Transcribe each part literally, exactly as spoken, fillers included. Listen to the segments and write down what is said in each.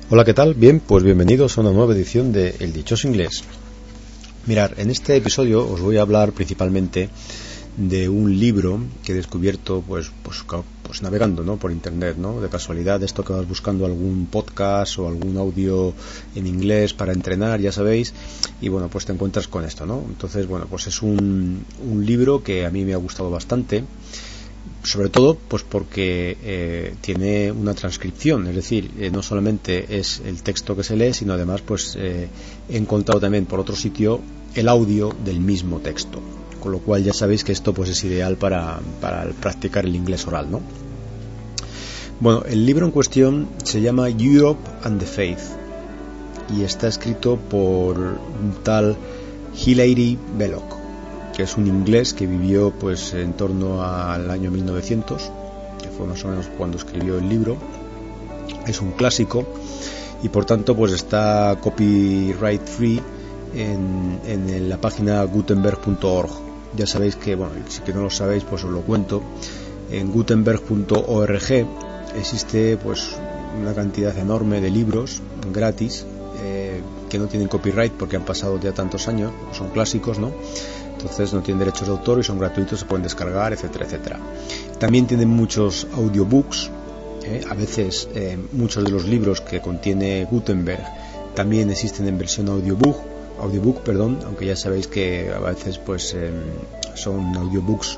Hola, ¿qué tal? Bien, pues bienvenidos a una nueva edición de El Dichoso Inglés. Mirad, en este episodio os voy a hablar principalmente de un libro que he descubierto pues, pues, pues navegando, ¿no? por internet, ¿no? De casualidad, esto que vas buscando algún podcast o algún audio en inglés para entrenar, ya sabéis, y bueno, pues te encuentras con esto, ¿no? Entonces, bueno, pues es un, un libro que a mí me ha gustado bastante, sobre todo pues porque eh, tiene una transcripción, es decir, eh, no solamente es el texto que se lee, sino además pues eh, he encontrado también por otro sitio el audio del mismo texto, con lo cual ya sabéis que esto pues es ideal para, para practicar el inglés oral, ¿no? Bueno, el libro en cuestión se llama Europe and the Faith y está escrito por un tal Hilaire Belloc, que es un inglés que vivió pues en torno al año mil novecientos, que fue más o menos cuando escribió el libro. Es un clásico y por tanto pues está copyright free en, en la página gutenberg punto org. Ya sabéis que, bueno, si que no lo sabéis pues os lo cuento. En gutenberg punto org existe pues una cantidad enorme de libros gratis eh, que no tienen copyright porque han pasado ya tantos años, son clásicos, ¿no? Entonces no tienen derechos de autor y son gratuitos, se pueden descargar, etcétera, etcétera. También tienen muchos audiobooks, ¿eh? A veces eh, muchos de los libros que contiene Gutenberg también existen en versión audiobook, audiobook, perdón, aunque ya sabéis que a veces pues eh, son audiobooks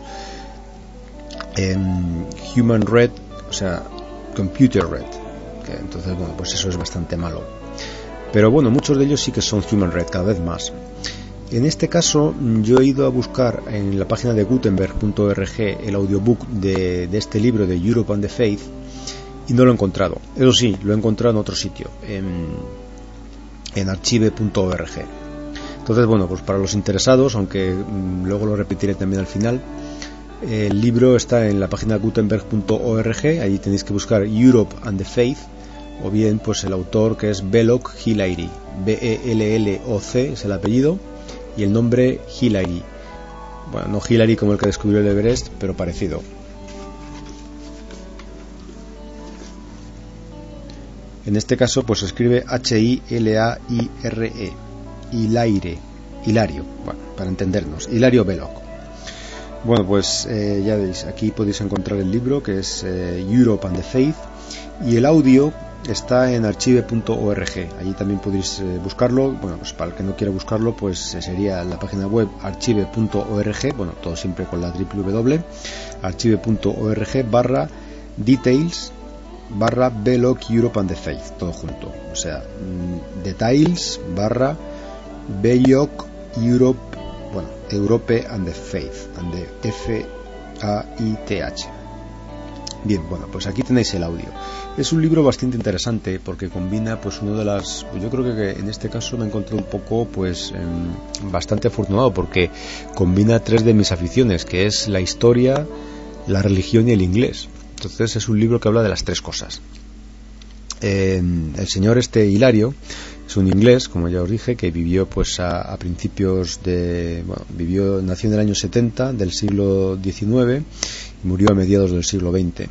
en human read, o sea, computer read, que entonces bueno, pues eso es bastante malo. Pero bueno, muchos de ellos sí que son human read, cada vez más. En este caso yo he ido a buscar en la página de gutenberg punto org el audiobook de, de este libro de Europe and the Faith y no lo he encontrado. Eso sí, lo he encontrado en otro sitio, en, en archive punto org. Entonces, bueno, pues para los interesados, aunque mmm, luego lo repetiré también al final, el libro está en la página gutenberg punto org, allí tenéis que buscar Europe and the Faith, o bien pues el autor, que es Belloc Hilaire, B E L L O C es el apellido, y el nombre Hilaire. Bueno, no Hillary como el que descubrió el Everest, pero parecido. En este caso pues se escribe H I L A I R E, Hilaire, Hilario, bueno, para entendernos, Hilario Belloc. Bueno, pues eh, ya veis, aquí podéis encontrar el libro, que es eh, Europe and the Faith, y el audio está en archive punto org. Allí también podéis eh, buscarlo. Bueno, pues para el que no quiera buscarlo, pues eh, sería la página web archive punto org, bueno, todo siempre con la www, archive punto org barra details barra Belloc Europe and the Faith, todo junto. O sea, mm, details barra Belloc Europe, bueno, Europe and the Faith, and the F A I T H. Bien, bueno, pues aquí tenéis el audio. Es un libro bastante interesante porque combina pues uno de las, yo creo que en este caso me encontré un poco pues eh, bastante afortunado porque combina tres de mis aficiones, que es la historia, la religión y el inglés. Entonces es un libro que habla de las tres cosas. Eh, el señor este Hilario es un inglés, como ya os dije, que vivió pues a, a principios de, bueno, vivió, nació en el año setenta del siglo diecinueve y murió a mediados del siglo veinte.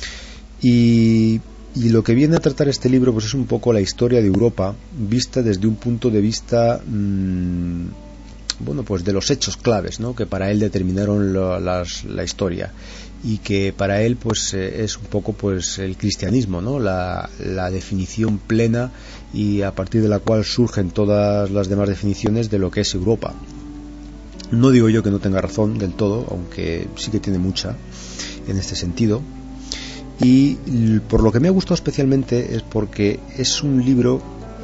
Y Y lo que viene a tratar este libro pues es un poco la historia de Europa vista desde un punto de vista mmm, bueno, pues de los hechos claves, ¿no? Que para él determinaron lo, las, la historia y que para él pues eh, es un poco pues el cristianismo, ¿no? La, la definición plena y a partir de la cual surgen todas las demás definiciones de lo que es Europa. No digo yo que no tenga razón del todo, aunque sí que tiene mucha en este sentido. Y por lo que me ha gustado especialmente es porque es un libro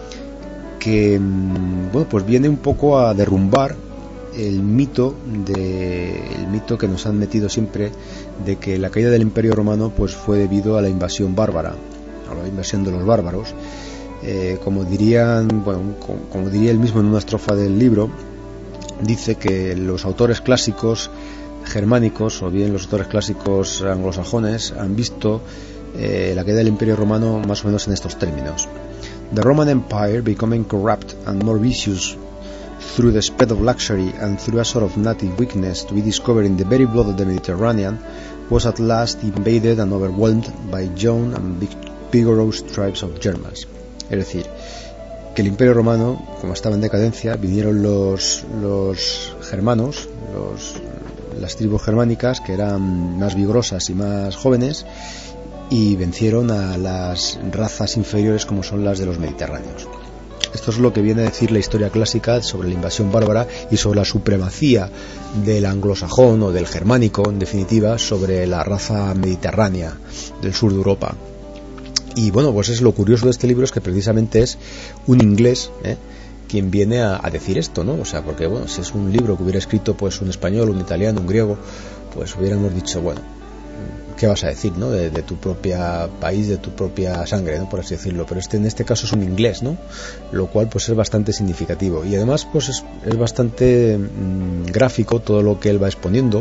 que, bueno, pues viene un poco a derrumbar el mito de, el mito que nos han metido siempre de que la caída del Imperio Romano pues fue debido a la invasión bárbara, a la invasión de los bárbaros. Eh, como dirían, bueno, como, como diría él mismo en una estrofa del libro, dice que los autores clásicos germánicos o bien los autores clásicos anglosajones han visto eh, la caída del Imperio Romano más o menos en estos términos: The Roman Empire, becoming corrupt and more vicious through the spread of luxury and through a sort of native weakness to be discovered in the very blood of the Mediterranean, was at last invaded and overwhelmed by young and vigorous tribes of Germans. Es decir, que el Imperio Romano, como estaba en decadencia, vinieron los, los germanos, los, las tribus germánicas, que eran más vigorosas y más jóvenes, y vencieron a las razas inferiores como son las de los mediterráneos. Esto es lo que viene a decir la historia clásica sobre la invasión bárbara y sobre la supremacía del anglosajón o del germánico, en definitiva, sobre la raza mediterránea del sur de Europa. Y bueno, pues es lo curioso de este libro, es que precisamente es un inglés ¿eh? quien viene a, a decir esto, ¿no? O sea, porque bueno, si es un libro que hubiera escrito pues un español, un italiano, un griego, pues hubiéramos dicho, bueno, ¿qué vas a decir, ¿no? De, de tu propia país, de tu propia sangre, ¿no? Por así decirlo. Pero este en este caso es un inglés, ¿no? Lo cual pues es bastante significativo. Y además pues es, es bastante mmm, gráfico todo lo que él va exponiendo.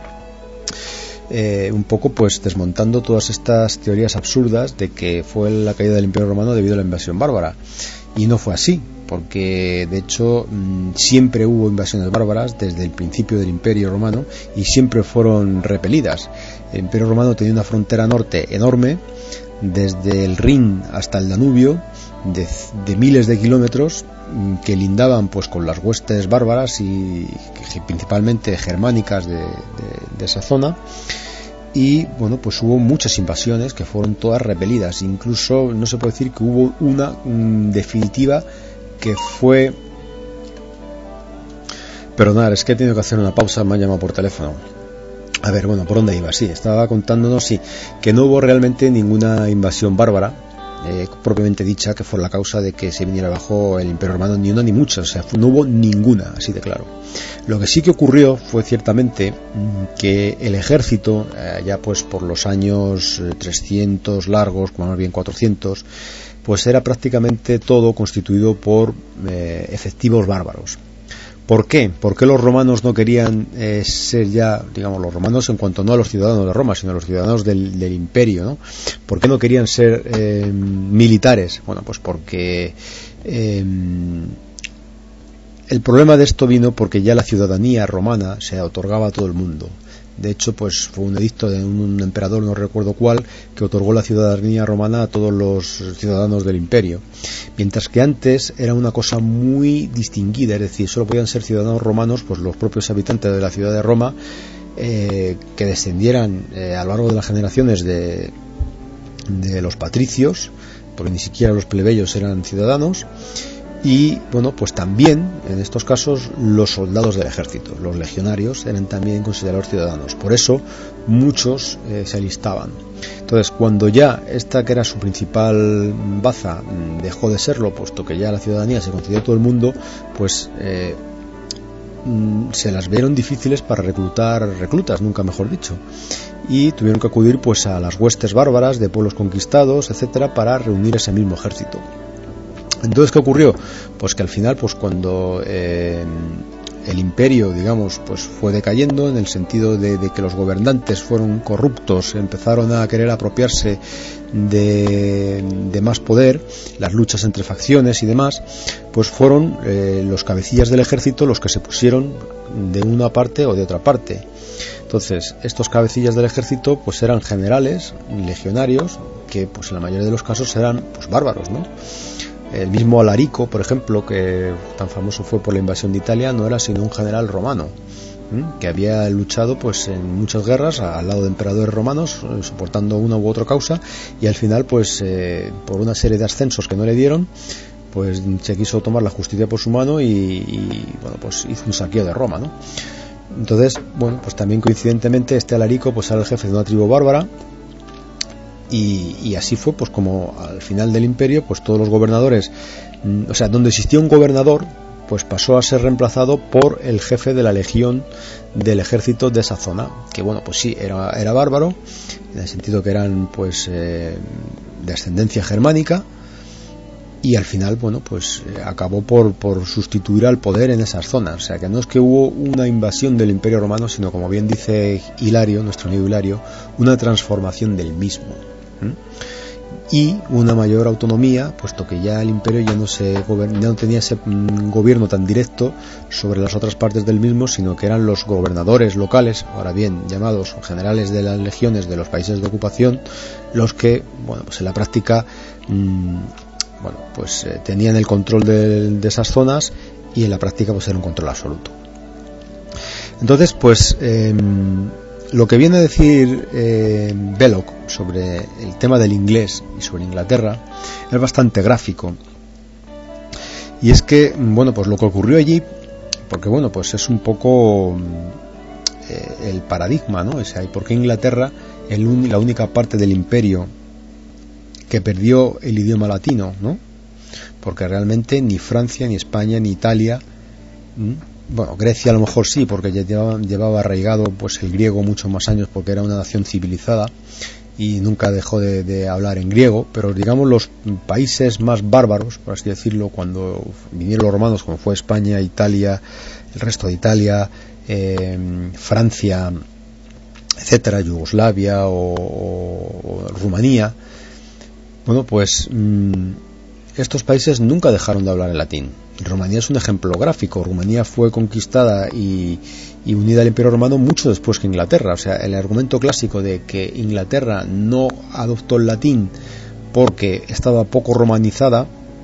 Eh, un poco pues desmontando todas estas teorías absurdas de que fue la caída del Imperio Romano debido a la invasión bárbara. Y no fue así, porque de hecho mmm, siempre hubo invasiones bárbaras desde el principio del Imperio Romano y siempre fueron repelidas. El Imperio Romano tenía una frontera norte enorme, desde el Rin hasta el Danubio, de, de miles de kilómetros, que lindaban pues con las huestes bárbaras y que, principalmente germánicas de, de, de esa zona. Y bueno, pues hubo muchas invasiones que fueron todas repelidas. Incluso no se puede decir que hubo una mm, definitiva que fue... Perdonad, es que he tenido que hacer una pausa, me han llamado por teléfono. A ver, bueno, ¿por dónde iba? Sí, estaba contándonos, sí, que no hubo realmente ninguna invasión bárbara, eh, propiamente dicha, que fue la causa de que se viniera abajo el Imperio Romano, ni una ni muchas, o sea, no hubo ninguna, así de claro. Lo que sí que ocurrió fue ciertamente que el ejército, eh, ya pues por los años trescientos largos, como más bien cuatrocientos, pues era prácticamente todo constituido por eh, efectivos bárbaros. ¿Por qué? ¿Por qué los romanos no querían eh, ser ya, digamos, los romanos en cuanto no a los ciudadanos de Roma, sino a los ciudadanos del, del imperio, ¿no? ¿Por qué no querían ser eh, militares? Bueno, pues porque eh, el problema de esto vino porque ya la ciudadanía romana se otorgaba a todo el mundo. De hecho, pues fue un edicto de un, un emperador, no recuerdo cuál, que otorgó la ciudadanía romana a todos los ciudadanos del imperio. Mientras que antes era una cosa muy distinguida, es decir, solo podían ser ciudadanos romanos pues los propios habitantes de la ciudad de Roma, eh, que descendieran eh, a lo largo de las generaciones de, de los patricios, porque ni siquiera los plebeyos eran ciudadanos. Y bueno, pues también en estos casos los soldados del ejército, los legionarios, eran también considerados ciudadanos. Por eso muchos eh, se alistaban. Entonces, cuando ya esta que era su principal baza dejó de serlo, puesto que ya la ciudadanía se concedió a todo el mundo, pues eh, se las vieron difíciles para reclutar reclutas, nunca mejor dicho. Y tuvieron que acudir pues a las huestes bárbaras de pueblos conquistados, etcétera, para reunir ese mismo ejército. Entonces, ¿qué ocurrió? Pues que al final, pues cuando eh, el imperio, digamos, pues fue decayendo en el sentido de, de que los gobernantes fueron corruptos, empezaron a querer apropiarse de, de más poder, las luchas entre facciones y demás, pues fueron eh, los cabecillas del ejército los que se pusieron de una parte o de otra parte. Entonces, estos cabecillas del ejército pues eran generales, legionarios, que pues en la mayoría de los casos eran pues bárbaros, ¿no? El mismo Alarico, por ejemplo, que tan famoso fue por la invasión de Italia, no era sino un general romano, ¿eh? que había luchado pues en muchas guerras al lado de emperadores romanos, soportando una u otra causa, y al final pues eh, por una serie de ascensos que no le dieron, pues se quiso tomar la justicia por su mano y, y bueno, pues hizo un saqueo de Roma, ¿no? Entonces, bueno, pues también coincidentemente este Alarico pues era el jefe de una tribu bárbara. Y, y así fue pues como al final del imperio pues todos los gobernadores, o sea, donde existía un gobernador pues pasó a ser reemplazado por el jefe de la legión del ejército de esa zona, que bueno, pues sí, era, era bárbaro, en el sentido que eran pues eh, de ascendencia germánica, y al final, bueno, pues eh, acabó por, por sustituir al poder en esas zonas. O sea, que no es que hubo una invasión del Imperio Romano, sino, como bien dice Hilario, nuestro amigo Hilario, una transformación del mismo. ¿Mm? Y una mayor autonomía, puesto que ya el imperio ya no se gober- ya no tenía ese mm, gobierno tan directo sobre las otras partes del mismo, sino que eran los gobernadores locales, ahora bien llamados generales de las legiones de los países de ocupación, los que, bueno, pues en la práctica mmm, bueno, pues eh, tenían el control de, de esas zonas, y en la práctica pues era un control absoluto. Entonces, pues eh, lo que viene a decir eh, Belloc sobre el tema del inglés y sobre Inglaterra es bastante gráfico, y es que, bueno, pues lo que ocurrió allí, porque bueno, pues es un poco eh, el paradigma, ¿no? O sea, ¿por qué Inglaterra, el un, la única parte del imperio que perdió el idioma latino, ¿no? Porque realmente ni Francia, ni España, ni Italia, ¿m? Bueno, Grecia a lo mejor sí, porque ya llevaba, llevaba arraigado pues el griego muchos más años, porque era una nación civilizada y nunca dejó de, de hablar en griego, pero digamos los países más bárbaros, por así decirlo, cuando vinieron los romanos, como fue España, Italia, el resto de Italia, eh, Francia, etcétera, Yugoslavia o, o, o Rumanía, bueno, pues mmm, estos países nunca dejaron de hablar el latín. Rumanía es un ejemplo gráfico. Rumanía fue conquistada y, y unida al Imperio Romano mucho después que Inglaterra. O sea, el argumento clásico de que Inglaterra no adoptó el latín porque estaba poco romanizada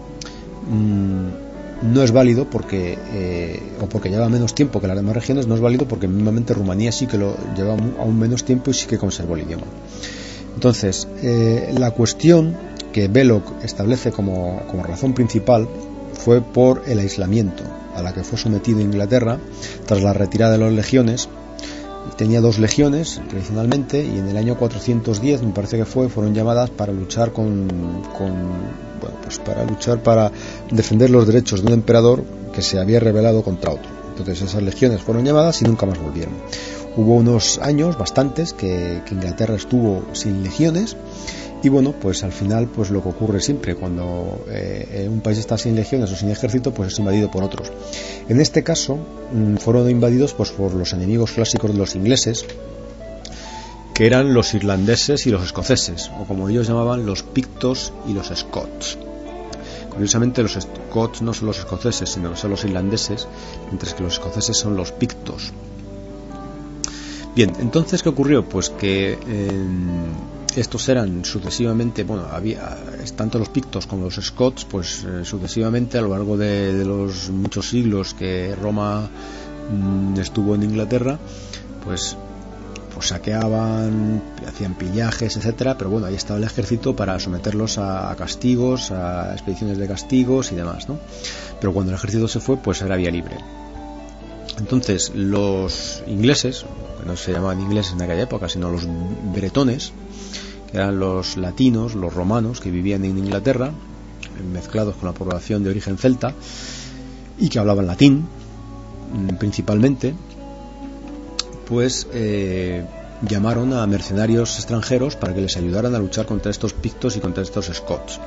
mmm, no es válido, porque eh, o porque lleva menos tiempo que las demás regiones. No es válido porque mismamente Rumanía sí que lo lleva aún menos tiempo y sí que conservó el idioma. Entonces, eh, la cuestión que Belloc establece como, como razón principal fue por el aislamiento a la que fue sometido Inglaterra tras la retirada de las legiones. Tenía dos legiones tradicionalmente, y en el año cuatrocientos diez, me parece que fue, fueron llamadas para luchar con, con bueno, pues para luchar para defender los derechos de un emperador que se había rebelado contra otro. Entonces esas legiones fueron llamadas y nunca más volvieron. Hubo unos años, bastantes, que, que Inglaterra estuvo sin legiones. Y bueno, pues al final, pues lo que ocurre siempre cuando eh, un país está sin legiones o sin ejército, pues es invadido por otros. En este caso mmm, fueron invadidos pues por los enemigos clásicos de los ingleses, que eran los irlandeses y los escoceses, o como ellos llamaban, los pictos y los scots. Curiosamente, los scots no son los escoceses, sino que son los irlandeses, mientras que los escoceses son los pictos. Bien, entonces, ¿qué ocurrió? Pues que eh, estos eran sucesivamente, bueno, había tanto los pictos como los scots, pues eh, sucesivamente a lo largo de, de los muchos siglos que Roma mmm, estuvo en Inglaterra, pues, pues saqueaban, hacían pillajes, etcétera, pero bueno, ahí estaba el ejército para someterlos a, a castigos, a expediciones de castigos y demás, ¿no? Pero cuando el ejército se fue, pues era vía libre. Entonces, los ingleses, que no se llamaban ingleses en aquella época, sino los bretones, que eran los latinos, los romanos que vivían en Inglaterra, mezclados con la población de origen celta y que hablaban latín principalmente, pues eh, llamaron a mercenarios extranjeros para que les ayudaran a luchar contra estos pictos y contra estos scots.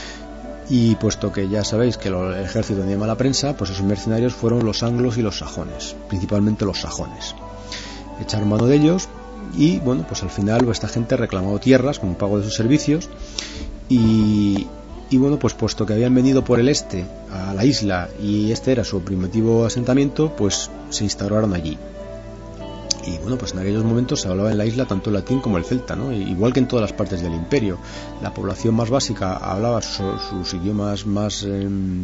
Y puesto que ya sabéis que el ejército tenía mala prensa, pues esos mercenarios fueron los anglos y los sajones, principalmente los sajones. Echaron mano de ellos y bueno, pues al final esta gente reclamó tierras como pago de sus servicios y, y bueno, pues puesto que habían venido por el este a la isla y este era su primitivo asentamiento, pues se instauraron allí. Y bueno, pues en aquellos momentos se hablaba en la isla tanto el latín como el celta, ¿no? Igual que en todas las partes del imperio. La población más básica hablaba sus, sus idiomas más eh,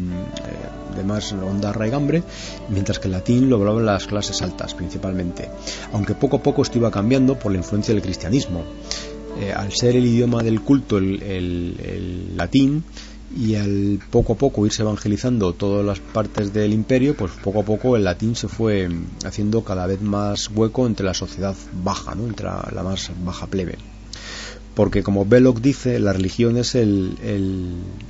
de más honda raigambre, mientras que el latín lo hablaban las clases altas principalmente. Aunque poco a poco esto iba cambiando por la influencia del cristianismo. Eh, al ser el idioma del culto el, el, el latín, y al poco a poco irse evangelizando todas las partes del imperio, pues poco a poco el latín se fue haciendo cada vez más hueco entre la sociedad baja, ¿no? Entre la, la más baja plebe, porque como Belloc dice, la religión es el, el,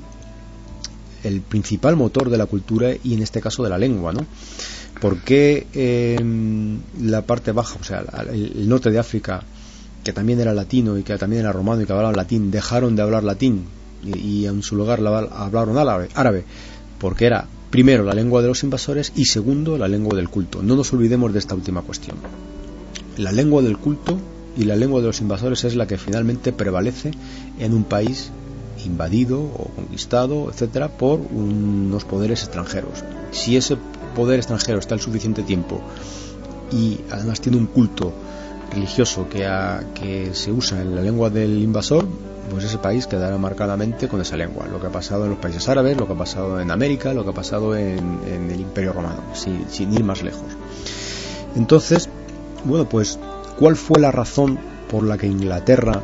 el principal motor de la cultura y en este caso de la lengua, ¿no? Porque eh, la parte baja, o sea, el, el norte de África, que también era latino y que también era romano y que hablaban latín, dejaron de hablar latín y en su lugar hablaron árabe, árabe, porque era primero la lengua de los invasores y segundo la lengua del culto. No nos olvidemos de esta última cuestión. La lengua del culto y la lengua de los invasores es la que finalmente prevalece en un país invadido o conquistado, etcétera, por unos poderes extranjeros. Si ese poder extranjero está el suficiente tiempo y además tiene un culto religioso que, a, que se usa en la lengua del invasor, pues ese país quedará marcadamente con esa lengua. Lo que ha pasado en los países árabes, lo que ha pasado en América, lo que ha pasado en, en el Imperio Romano, sin, sin ir más lejos. Entonces, bueno, pues, ¿cuál fue la razón por la que Inglaterra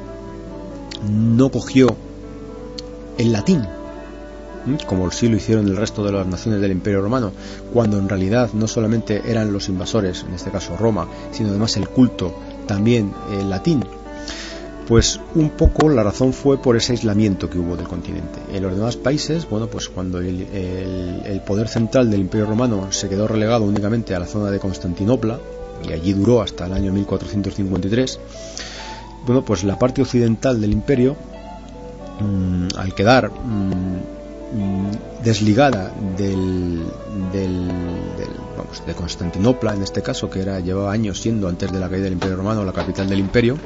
no cogió el latín, como sí lo hicieron el resto de las naciones del Imperio Romano, cuando en realidad no solamente eran los invasores, en este caso Roma, sino además el culto también el latín? Pues un poco la razón fue por ese aislamiento que hubo del continente. En los demás países, bueno, pues cuando el, el, el poder central del Imperio Romano se quedó relegado únicamente a la zona de Constantinopla, y allí duró hasta el año mil cuatrocientos cincuenta y tres, bueno, pues la parte occidental del imperio, mmm, al quedar mmm, desligada del, del, del vamos, de Constantinopla, en este caso, que era llevaba años siendo, antes de la caída del Imperio Romano, la capital del imperio,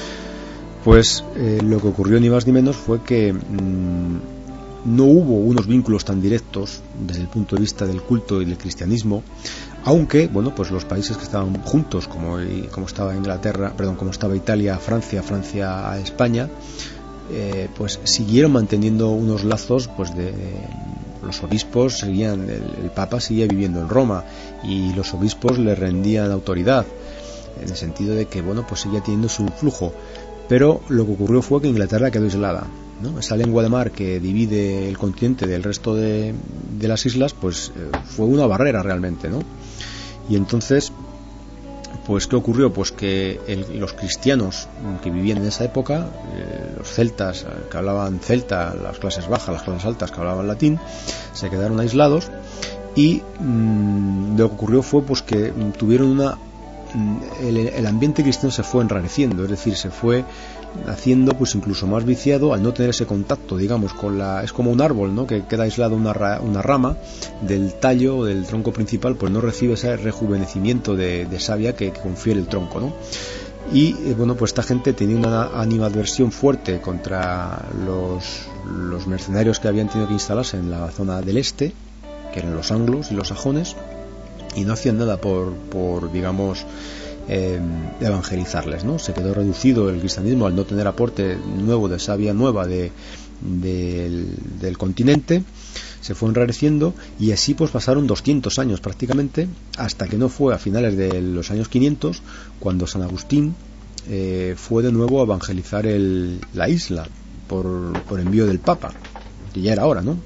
pues eh, lo que ocurrió ni más ni menos fue que mmm, no hubo unos vínculos tan directos desde el punto de vista del culto y del cristianismo, aunque bueno, pues los países que estaban juntos, como, como estaba Inglaterra, perdón, como estaba Italia a Francia, Francia a España, eh, pues siguieron manteniendo unos lazos, pues de los obispos seguían, el, el Papa seguía viviendo en Roma y los obispos le rendían autoridad, en el sentido de que bueno, pues seguía teniendo su influjo. Pero lo que ocurrió fue que Inglaterra quedó aislada, ¿no? Esa lengua de mar que divide el continente del resto de, de las islas, pues eh, fue una barrera realmente, ¿no? Y entonces, pues ¿qué ocurrió? Pues que el, los cristianos que vivían en esa época, eh, los celtas que hablaban celta, las clases bajas, las clases altas que hablaban latín, se quedaron aislados y mmm, lo que ocurrió fue pues que tuvieron una El, el ambiente cristiano se fue enrareciendo, es decir, se fue haciendo pues incluso más viciado al no tener ese contacto, digamos, con la, es como un árbol, ¿no?, que queda aislado una, ra, una rama del tallo o del tronco principal, pues no recibe ese rejuvenecimiento de, de savia que, que confiere el tronco, ¿no? Y eh, bueno, pues esta gente tenía una animadversión fuerte contra los, los mercenarios que habían tenido que instalarse en la zona del este, que eran los anglos y los sajones, y no hacían nada por, por digamos, eh, evangelizarles, ¿no? Se quedó reducido el cristianismo al no tener aporte nuevo de savia nueva de, de, del, del continente, se fue enrareciendo y así pues pasaron doscientos años prácticamente, hasta que no fue a finales de los años quinientos cuando San Agustín eh, fue de nuevo a evangelizar el, la isla por, por envío del Papa, que ya era hora, ¿no?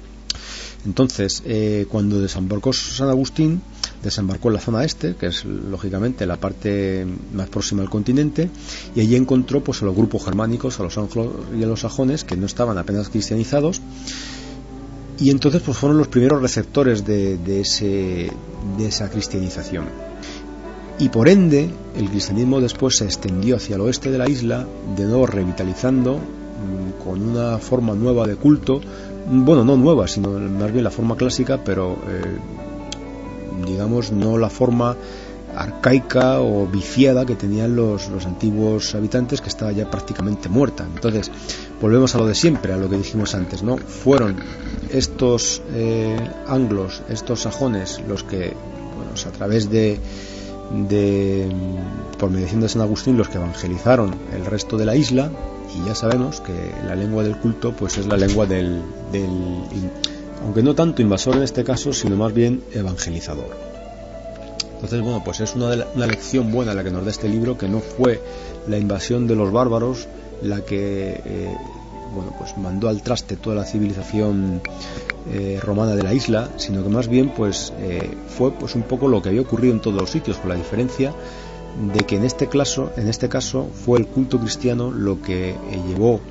Entonces, eh, cuando desembarcó San Agustín, desembarcó en la zona este, que es lógicamente la parte más próxima al continente, y allí encontró pues a los grupos germánicos, a los anglos y a los sajones, que no estaban apenas cristianizados, y entonces pues fueron los primeros receptores de, de, ese, de esa cristianización. Y por ende, el cristianismo después se extendió hacia el oeste de la isla, de nuevo revitalizando, mmm, con una forma nueva de culto, bueno, no nueva, sino más bien la forma clásica, pero eh, digamos no la forma arcaica o viciada que tenían los, los antiguos habitantes, que estaba ya prácticamente muerta. Entonces volvemos a lo de siempre, a lo que dijimos antes, ¿no? Fueron estos eh, anglos, estos sajones, los que, bueno, a través de, de por mediación de San Agustín, los que evangelizaron el resto de la isla. Y ya sabemos que la lengua del culto pues es la lengua del, del, aunque no tanto invasor en este caso, sino más bien evangelizador. Entonces, bueno, pues es una, de la, una lección buena la que nos da este libro, que no fue la invasión de los bárbaros la que eh, bueno, pues mandó al traste toda la civilización eh, romana de la isla, sino que más bien pues eh, fue pues un poco lo que había ocurrido en todos los sitios, con la diferencia de que en este caso, en este caso fue el culto cristiano lo que eh, llevó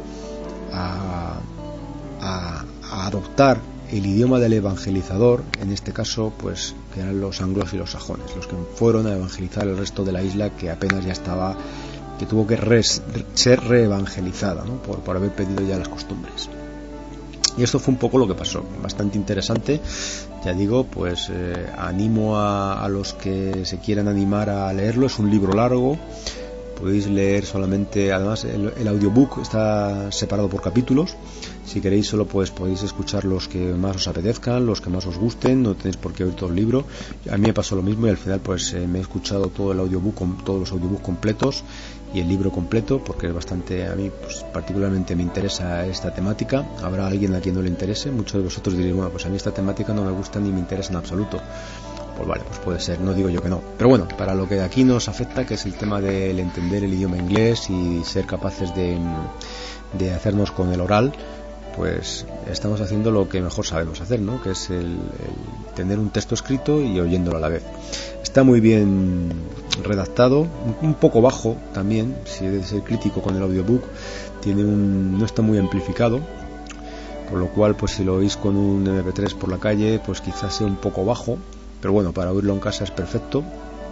a, a, a adoptar el idioma del evangelizador, en este caso pues que eran los anglos y los sajones, los que fueron a evangelizar el resto de la isla, que apenas ya estaba, que tuvo que res, ser reevangelizada, ¿no? por, por haber perdido ya las costumbres. Y esto fue un poco lo que pasó, bastante interesante. Ya digo, pues eh, animo a, a los que se quieran animar a leerlo. Es un libro largo, podéis leer solamente, además el, el audiobook está separado por capítulos. Si queréis solo pues podéis escuchar los que más os apetezcan, los que más os gusten, no tenéis por qué oír todo el libro. A mí me pasó lo mismo y al final pues eh, me he escuchado todo el audiobook, con todos los audiobooks completos y el libro completo, porque es bastante, a mí pues particularmente me interesa esta temática. Habrá alguien a quien no le interese, muchos de vosotros diréis, bueno, pues a mí esta temática no me gusta ni me interesa en absoluto. Pues vale, pues puede ser, no digo yo que no. Pero bueno, para lo que aquí nos afecta, que es el tema del entender el idioma inglés y ser capaces de, de hacernos con el oral, pues estamos haciendo lo que mejor sabemos hacer, ¿no? Que es el, el tener un texto escrito y oyéndolo a la vez. Está muy bien redactado, un poco bajo también, si he de ser crítico con el audiobook, tiene un, no está muy amplificado, por lo cual pues si lo oís con un eme pe tres por la calle, pues quizás sea un poco bajo, pero bueno, para oírlo en casa es perfecto.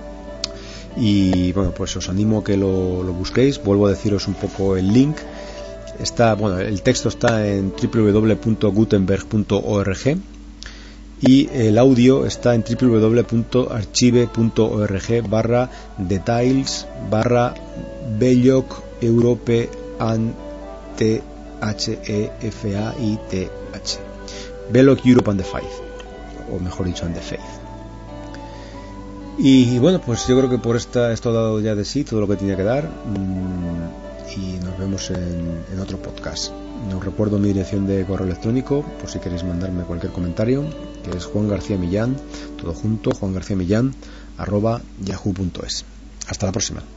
Y bueno, pues os animo a que lo, lo busquéis. Vuelvo a deciros un poco el link. Está, bueno, el texto está en doble u doble u doble u punto gutenberg punto org y el audio está en doble u doble u doble u punto archive punto org barra details barra Belloc Europe and T H E F A I T H, Belloc Europe and the Faith, o mejor dicho and the Faith. Y bueno, pues yo creo que por esta esto ha dado ya de sí todo lo que tenía que dar, y nos vemos en, en otro podcast. Os recuerdo mi dirección de correo electrónico por si queréis mandarme cualquier comentario, que es Juan García Millán, todo junto, Juan García Millán arroba yahoo punto es. Hasta la próxima.